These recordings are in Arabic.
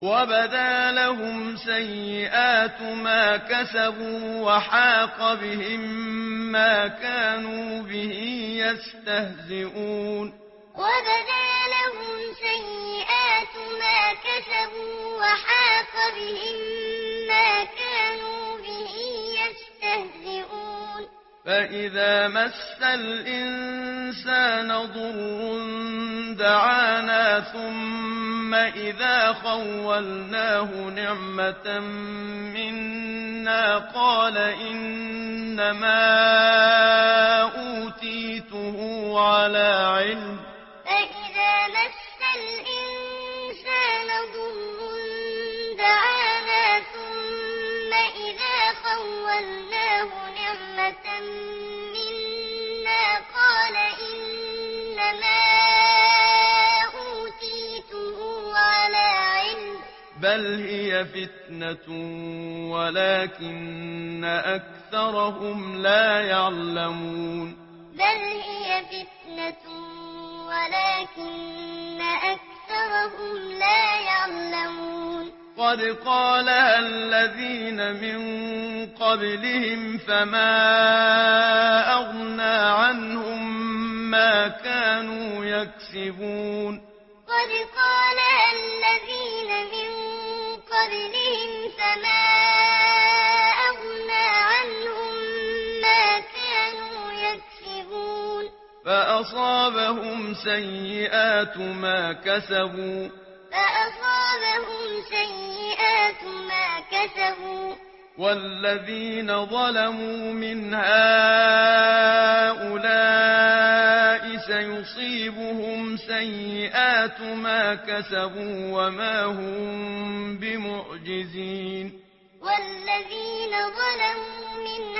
وبدا لهم سيئات ما كسبوا وحاق بهم ما كانوا به يستهزئون وبدا لهم سيئات ما كسبوا وحاق بهم ما كانوا به يستهزئون فإذا مس الإنسان ضر دعانا ثم إذا خولناه نعمة منا قال إنما أوتيته على علم فإذا مس الإنسان ضر دعانا ثم إذا خولناه نعمة منا قال إنما أوتيته على علم بل هي فتنة ولكن أكثرهم لا يعلمون بل هي فتنة ولكن أكثرهم لا يعلمون قد قالها الذين من قبلهم فما أغنى عنهم ما كانوا يكسبون قد قالها الذين من قبلهم فما أغنى عنهم ما كانوا يكسبون فأصابهم سيئات ما كسبوا والذين ظلموا من هؤلاء سيصيبهم سيئات ما كسبوا وما هم بمعجزين والذين ظلموا من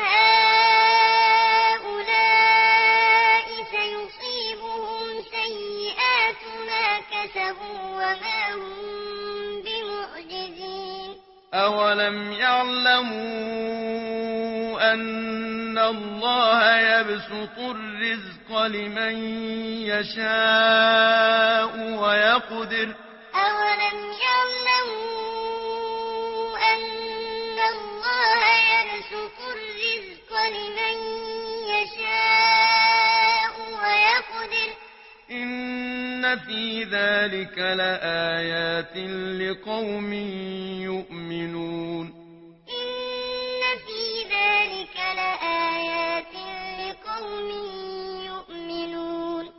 هؤلاء سيصيبهم سيئات ما كسبوا وما هم بمعجزين أولم يعلموا أن الله يبسط الرزق لمن يشاء ويقدر أولم يعلموا أن الله يبسط الرزق لمن يشاء ويقدر إن في ذلك لآيات لقوم يؤمنون